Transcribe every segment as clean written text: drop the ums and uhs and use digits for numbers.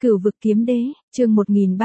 Cửu vực kiếm đế, chương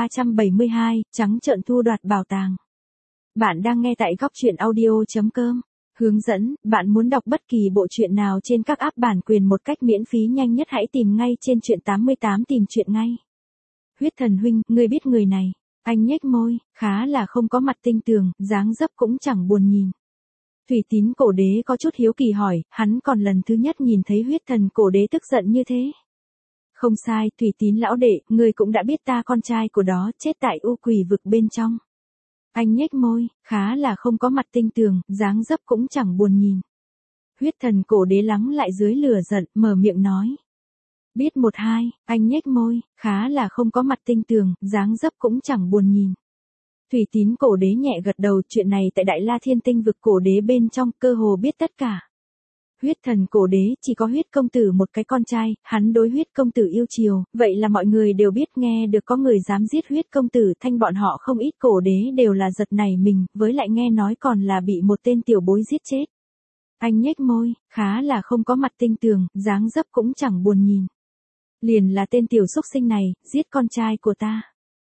1372, trắng trợn thu đoạt bảo tàng. Bạn đang nghe tại góc truyện audio.com. Hướng dẫn, bạn muốn đọc bất kỳ bộ truyện nào trên các app bản quyền một cách miễn phí nhanh nhất hãy tìm ngay trên truyện 88 tìm truyện ngay. Huyết thần huynh, ngươi biết người này. Anh nhếch môi, khá là không có mặt tinh tường, dáng dấp cũng chẳng buồn nhìn. Thủy Tín cổ đế có chút hiếu kỳ hỏi, hắn còn lần thứ nhất nhìn thấy huyết thần cổ đế tức giận như thế. Không sai, Thủy Tín lão đệ, ngươi cũng đã biết ta con trai của đó chết tại u quỷ vực bên trong. Anh nhếch môi, khá là không có mặt tinh tường, dáng dấp cũng chẳng buồn nhìn. Huyết thần cổ đế lắng lại dưới lửa giận, mở miệng nói. Biết một hai, anh nhếch môi, khá là không có mặt tinh tường, dáng dấp cũng chẳng buồn nhìn. Thủy Tín cổ đế nhẹ gật đầu, chuyện này tại Đại La Thiên Tinh vực cổ đế bên trong cơ hồ biết tất cả. Huyết thần cổ đế chỉ có huyết công tử một cái con trai, hắn đối huyết công tử yêu chiều, vậy là mọi người đều biết nghe được có người dám giết huyết công tử thanh bọn họ không ít cổ đế đều là giật nảy mình, với lại nghe nói còn là bị một tên tiểu bối giết chết. Anh nhếch môi, khá là không có mặt tinh tường, dáng dấp cũng chẳng buồn nhìn. Liền là tên tiểu xúc sinh này, giết con trai của ta.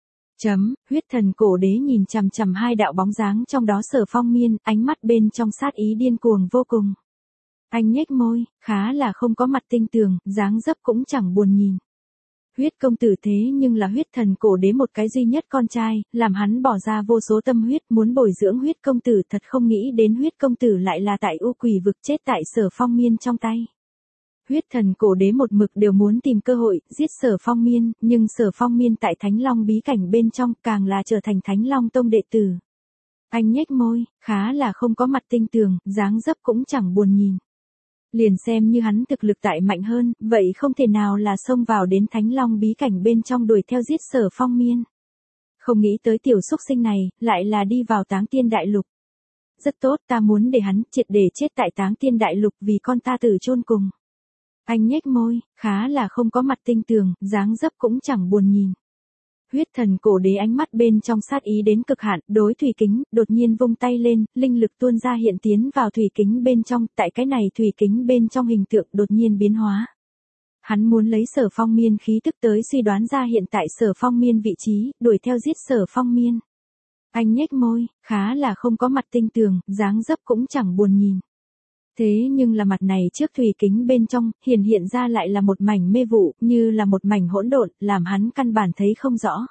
Huyết thần cổ đế nhìn chằm chằm hai đạo bóng dáng trong đó Sở Phong Miên, ánh mắt bên trong sát ý điên cuồng vô cùng. Anh nhếch môi, khá là không có mặt tinh tường, dáng dấp cũng chẳng buồn nhìn. Huyết công tử thế nhưng là huyết thần cổ đế một cái duy nhất con trai, làm hắn bỏ ra vô số tâm huyết muốn bồi dưỡng huyết công tử, thật không nghĩ đến huyết công tử lại là tại u quỷ vực chết tại Sở Phong Miên trong tay. Huyết thần cổ đế một mực đều muốn tìm cơ hội giết Sở Phong Miên, nhưng Sở Phong Miên tại Thánh Long bí cảnh bên trong càng là trở thành Thánh Long tông đệ tử. Anh nhếch môi, khá là không có mặt tinh tường, dáng dấp cũng chẳng buồn nhìn. Liền xem như hắn thực lực tại mạnh hơn, vậy không thể nào là xông vào đến Thánh Long bí cảnh bên trong đuổi theo giết Sở Phong Miên. Không nghĩ tới tiểu xúc sinh này, lại là đi vào Táng Tiên Đại Lục. Rất tốt, ta muốn để hắn triệt để chết tại Táng Tiên Đại Lục vì con ta tử chôn cùng. Anh nhếch môi, khá là không có mặt tinh tường, dáng dấp cũng chẳng buồn nhìn. Huyết thần cổ đế ánh mắt bên trong sát ý đến cực hạn, đối thủy kính, đột nhiên vung tay lên, linh lực tuôn ra hiện tiến vào thủy kính bên trong, tại cái này thủy kính bên trong hình tượng đột nhiên biến hóa. Hắn muốn lấy Sở Phong Miên khí tức tới suy đoán ra hiện tại Sở Phong Miên vị trí, đuổi theo giết Sở Phong Miên. Anh nhếch môi, khá là không có mặt tinh tường, dáng dấp cũng chẳng buồn nhìn. Thế nhưng là mặt này trước thủy kính bên trong, hiện ra lại là một mảnh mê vụ, như là một mảnh hỗn độn, làm hắn căn bản thấy không rõ.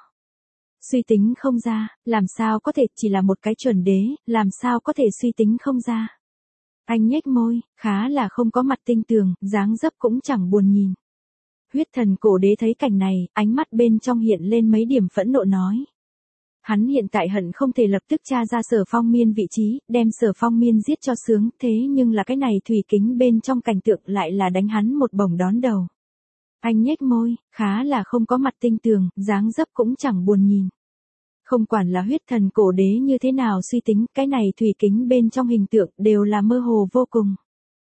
Suy tính không ra, làm sao có thể chỉ là một cái chuẩn đế, làm sao có thể suy tính không ra. Anh nhếch môi, khá là không có mặt tinh tường, dáng dấp cũng chẳng buồn nhìn. Huyết thần cổ đế thấy cảnh này, ánh mắt bên trong hiện lên mấy điểm phẫn nộ nói. Hắn hiện tại hận không thể lập tức tra ra Sở Phong Miên vị trí, đem Sở Phong Miên giết cho sướng, thế nhưng là cái này thủy kính bên trong cảnh tượng lại là đánh hắn một bổng đón đầu. Anh nhếch môi, khá là không có mặt tinh tường, dáng dấp cũng chẳng buồn nhìn. Không quản là huyết thần cổ đế như thế nào suy tính, cái này thủy kính bên trong hình tượng đều là mơ hồ vô cùng.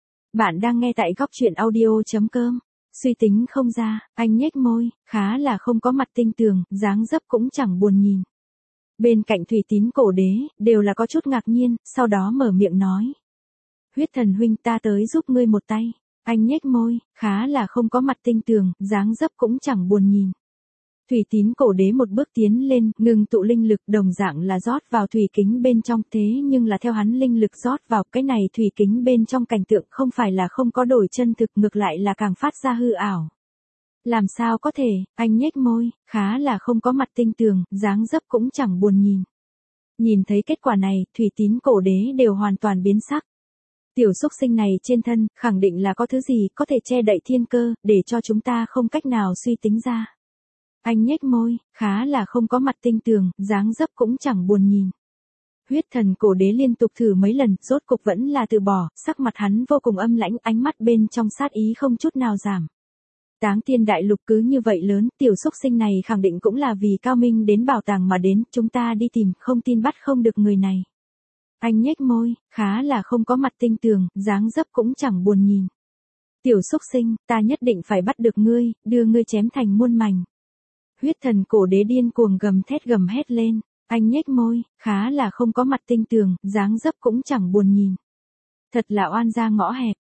Bạn đang nghe tại góc truyện audio.com. Suy tính không ra, anh nhếch môi, khá là không có mặt tinh tường, dáng dấp cũng chẳng buồn nhìn. Bên cạnh Thủy Tín cổ đế, đều là có chút ngạc nhiên, sau đó mở miệng nói. Huyết thần huynh ta tới giúp ngươi một tay. Anh nhếch môi, khá là không có mặt tinh tường, dáng dấp cũng chẳng buồn nhìn. Thủy Tín cổ đế một bước tiến lên, ngừng tụ linh lực đồng dạng là rót vào thủy kính bên trong, thế nhưng là theo hắn linh lực rót vào cái này thủy kính bên trong cảnh tượng không phải là không có đổi chân thực, ngược lại là càng phát ra hư ảo. Làm sao có thể, anh nhếch môi, khá là không có mặt tinh tường, dáng dấp cũng chẳng buồn nhìn. Nhìn thấy kết quả này, Thủy Tín cổ đế đều hoàn toàn biến sắc. Tiểu xúc sinh này trên thân, khẳng định là có thứ gì có thể che đậy thiên cơ, để cho chúng ta không cách nào suy tính ra. Anh nhếch môi, khá là không có mặt tinh tường, dáng dấp cũng chẳng buồn nhìn. Huyết thần cổ đế liên tục thử mấy lần, rốt cục vẫn là từ bỏ, sắc mặt hắn vô cùng âm lãnh, ánh mắt bên trong sát ý không chút nào giảm. Táng Tiên Đại Lục cứ như vậy lớn, tiểu xúc sinh này khẳng định cũng là vì cao minh đến bảo tàng mà đến, chúng ta đi tìm, không tin bắt không được người này. Anh nhếch môi, khá là không có mặt tinh tường, dáng dấp cũng chẳng buồn nhìn. Tiểu xúc sinh, ta nhất định phải bắt được ngươi, đưa ngươi chém thành muôn mảnh. Huyết thần cổ đế điên cuồng gầm hét lên, anh nhếch môi, khá là không có mặt tinh tường, dáng dấp cũng chẳng buồn nhìn. Thật là oan gia ngõ hẹp.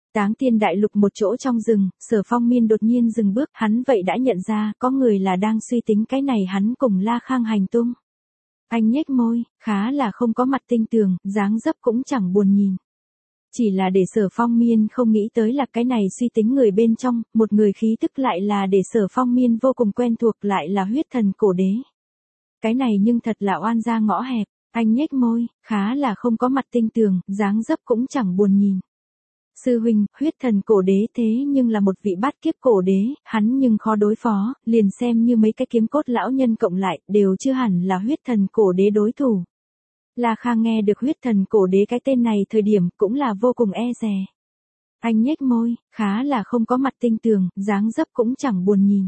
Táng Tiên Đại Lục một chỗ trong rừng, Sở Phong Miên đột nhiên dừng bước, hắn vậy đã nhận ra, có người là đang suy tính cái này hắn cùng La Khang hành tung. Anh nhếch môi, khá là không có mặt tinh tường, dáng dấp cũng chẳng buồn nhìn. Chỉ là để Sở Phong Miên không nghĩ tới là cái này suy tính người bên trong, một người khí tức lại là để Sở Phong Miên vô cùng quen thuộc lại là huyết thần cổ đế. Cái này nhưng thật là oan gia ngõ hẹp, anh nhếch môi, khá là không có mặt tinh tường, dáng dấp cũng chẳng buồn nhìn. Sư huynh, huyết thần cổ đế thế nhưng là một vị bát kiếp cổ đế, hắn nhưng khó đối phó, liền xem như mấy cái kiếm cốt lão nhân cộng lại, đều chưa hẳn là huyết thần cổ đế đối thủ. La Khang nghe được huyết thần cổ đế cái tên này thời điểm cũng là vô cùng e dè. Anh nhếch môi, khá là không có mặt tinh tường, dáng dấp cũng chẳng buồn nhìn.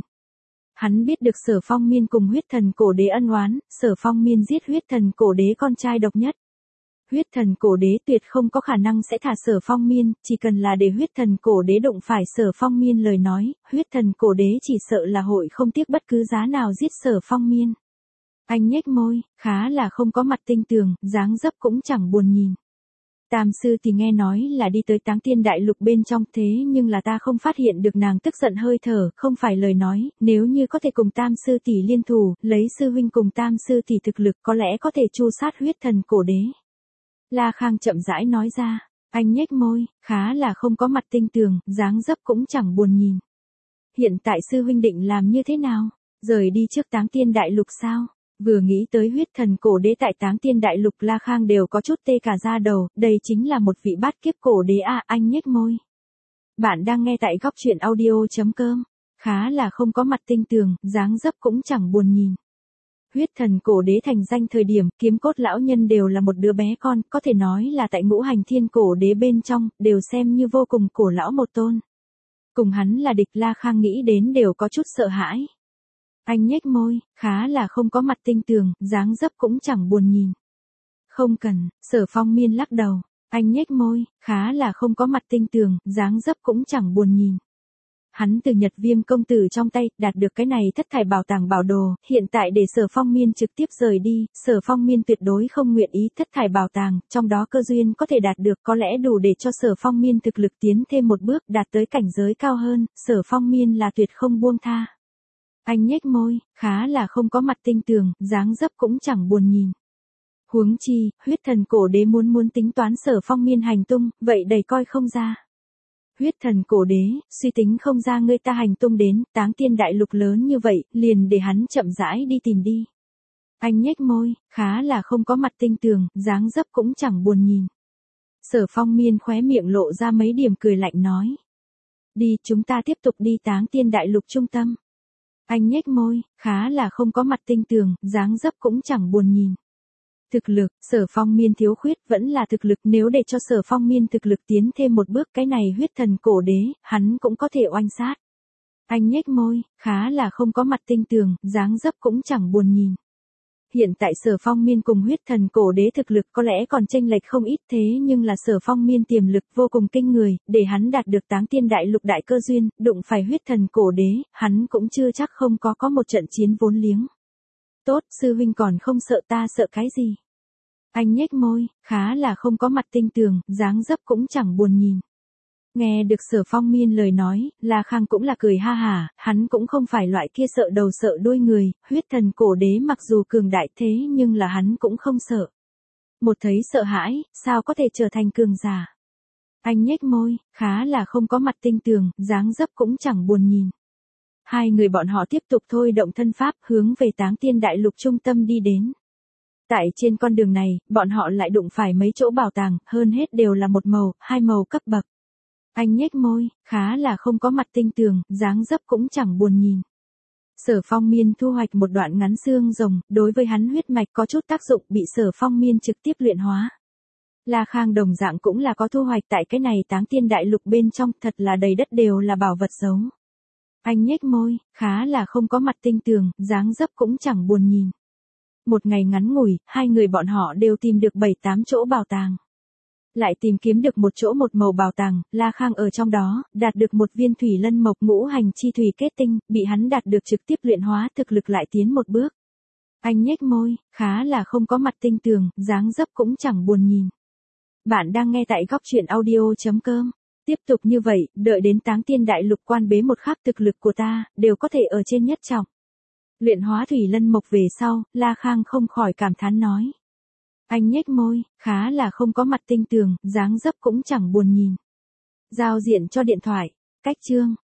Hắn biết được Sở Phong Miên cùng huyết thần cổ đế ân oán, Sở Phong Miên giết huyết thần cổ đế con trai độc nhất. Huyết thần cổ đế tuyệt không có khả năng sẽ thả Sở Phong Miên, chỉ cần là để huyết thần cổ đế đụng phải Sở Phong Miên lời nói, huyết thần cổ đế chỉ sợ là hội không tiếc bất cứ giá nào giết Sở Phong Miên. Anh nhếch môi, khá là không có mặt tinh tường, dáng dấp cũng chẳng buồn nhìn. Tam sư thì nghe nói là đi tới Táng Tiên Đại Lục bên trong thế nhưng là ta không phát hiện được nàng tức giận hơi thở, không phải lời nói, nếu như có thể cùng Tam sư tỷ liên thủ, lấy sư huynh cùng Tam sư tỷ thực lực có lẽ có thể tru sát huyết thần cổ đế. La Khang chậm rãi nói ra, anh nhếch môi, khá là không có mặt tinh tường, dáng dấp cũng chẳng buồn nhìn. Hiện tại sư huynh định làm như thế nào? Rời đi trước Táng Tiên Đại Lục sao? Vừa nghĩ tới huyết thần cổ đế tại Táng Tiên Đại Lục, La Khang đều có chút tê cả da đầu, đây chính là một vị bát kiếp cổ đế à, anh nhếch môi. Bạn đang nghe tại góc truyện audio.com, khá là không có mặt tinh tường, dáng dấp cũng chẳng buồn nhìn. Huyết thần cổ đế thành danh thời điểm, kiếm cốt lão nhân đều là một đứa bé con, có thể nói là tại ngũ hành thiên cổ đế bên trong, đều xem như vô cùng cổ lão một tôn. Cùng hắn là địch, La Khang nghĩ đến đều có chút sợ hãi. Anh nhếch môi, khá là không có mặt tinh tường, dáng dấp cũng chẳng buồn nhìn. Không cần, Sở Phong Miên lắc đầu. Anh nhếch môi, khá là không có mặt tinh tường, dáng dấp cũng chẳng buồn nhìn. Hắn từ Nhật Viêm công tử trong tay đạt được cái này thất thải bảo tàng bảo đồ, hiện tại để Sở Phong Miên trực tiếp rời đi, Sở Phong Miên tuyệt đối không nguyện ý thất thải bảo tàng, trong đó cơ duyên có thể đạt được có lẽ đủ để cho Sở Phong Miên thực lực tiến thêm một bước đạt tới cảnh giới cao hơn, Sở Phong Miên là tuyệt không buông tha. Anh nhếch môi, khá là không có mặt tinh tường, dáng dấp cũng chẳng buồn nhìn. Huống chi, huyết thần cổ đế muốn tính toán Sở Phong Miên hành tung, vậy đầy coi không ra. Huyết thần cổ đế, suy tính không ra ngươi ta hành tung đến, Táng Tiên Đại Lục lớn như vậy, liền để hắn chậm rãi đi tìm đi. Anh nhếch môi, khá là không có mặt tinh tường, dáng dấp cũng chẳng buồn nhìn. Sở Phong Miên khóe miệng lộ ra mấy điểm cười lạnh nói. Đi, chúng ta tiếp tục đi Táng Tiên Đại Lục trung tâm. Anh nhếch môi, khá là không có mặt tinh tường, dáng dấp cũng chẳng buồn nhìn. Thực lực, Sở Phong Miên thiếu khuyết vẫn là thực lực, nếu để cho Sở Phong Miên thực lực tiến thêm một bước cái này huyết thần cổ đế, hắn cũng có thể oanh sát. Anh nhếch môi, khá là không có mặt tinh tường, dáng dấp cũng chẳng buồn nhìn. Hiện tại Sở Phong Miên cùng huyết thần cổ đế thực lực có lẽ còn chênh lệch không ít thế nhưng là Sở Phong Miên tiềm lực vô cùng kinh người, để hắn đạt được Táng Tiên Đại Lục đại cơ duyên, đụng phải huyết thần cổ đế, hắn cũng chưa chắc không có một trận chiến vốn liếng. Tốt, sư huynh còn không sợ ta sợ cái gì? Anh nhếch môi, khá là không có mặt tinh tường, dáng dấp cũng chẳng buồn nhìn. Nghe được Sở Phong Miên lời nói, La Khang cũng là cười ha hả, hắn cũng không phải loại kia sợ đầu sợ đuôi người, huyết thần cổ đế mặc dù cường đại thế nhưng là hắn cũng không sợ. Một thấy sợ hãi, sao có thể trở thành cường giả. Anh nhếch môi, khá là không có mặt tinh tường, dáng dấp cũng chẳng buồn nhìn. Hai người bọn họ tiếp tục thôi động thân pháp hướng về Táng Tiên Đại Lục trung tâm đi đến. Tại trên con đường này, bọn họ lại đụng phải mấy chỗ bảo tàng, hơn hết đều là một màu, hai màu cấp bậc. Anh nhếch môi, khá là không có mặt tinh tường, dáng dấp cũng chẳng buồn nhìn. Sở Phong Miên thu hoạch một đoạn ngắn xương rồng, đối với hắn huyết mạch có chút tác dụng bị Sở Phong Miên trực tiếp luyện hóa. La Khang đồng dạng cũng là có thu hoạch tại cái này Táng Tiên Đại Lục bên trong, thật là đầy đất đều là bảo vật giấu. Anh nhếch môi, khá là không có mặt tinh tường, dáng dấp cũng chẳng buồn nhìn. Một ngày ngắn ngủi, hai người bọn họ đều tìm được 7-8 chỗ bảo tàng. Lại tìm kiếm được một chỗ một màu bảo tàng, La Khang ở trong đó, đạt được một viên thủy lân mộc ngũ hành chi thủy kết tinh, bị hắn đạt được trực tiếp luyện hóa, thực lực lại tiến một bước. Anh nhếch môi, khá là không có mặt tinh tường, dáng dấp cũng chẳng buồn nhìn. Bạn đang nghe tại góc truyện audio.com. Tiếp tục như vậy, đợi đến Táng Tiên Đại Lục quan bế một khắc thực lực của ta, đều có thể ở trên nhất trọng. Luyện hóa thủy lân mộc về sau, La Khang không khỏi cảm thán nói. Anh nhếch môi, khá là không có mặt tinh tường, dáng dấp cũng chẳng buồn nhìn. Giao diện cho điện thoại, cách chương.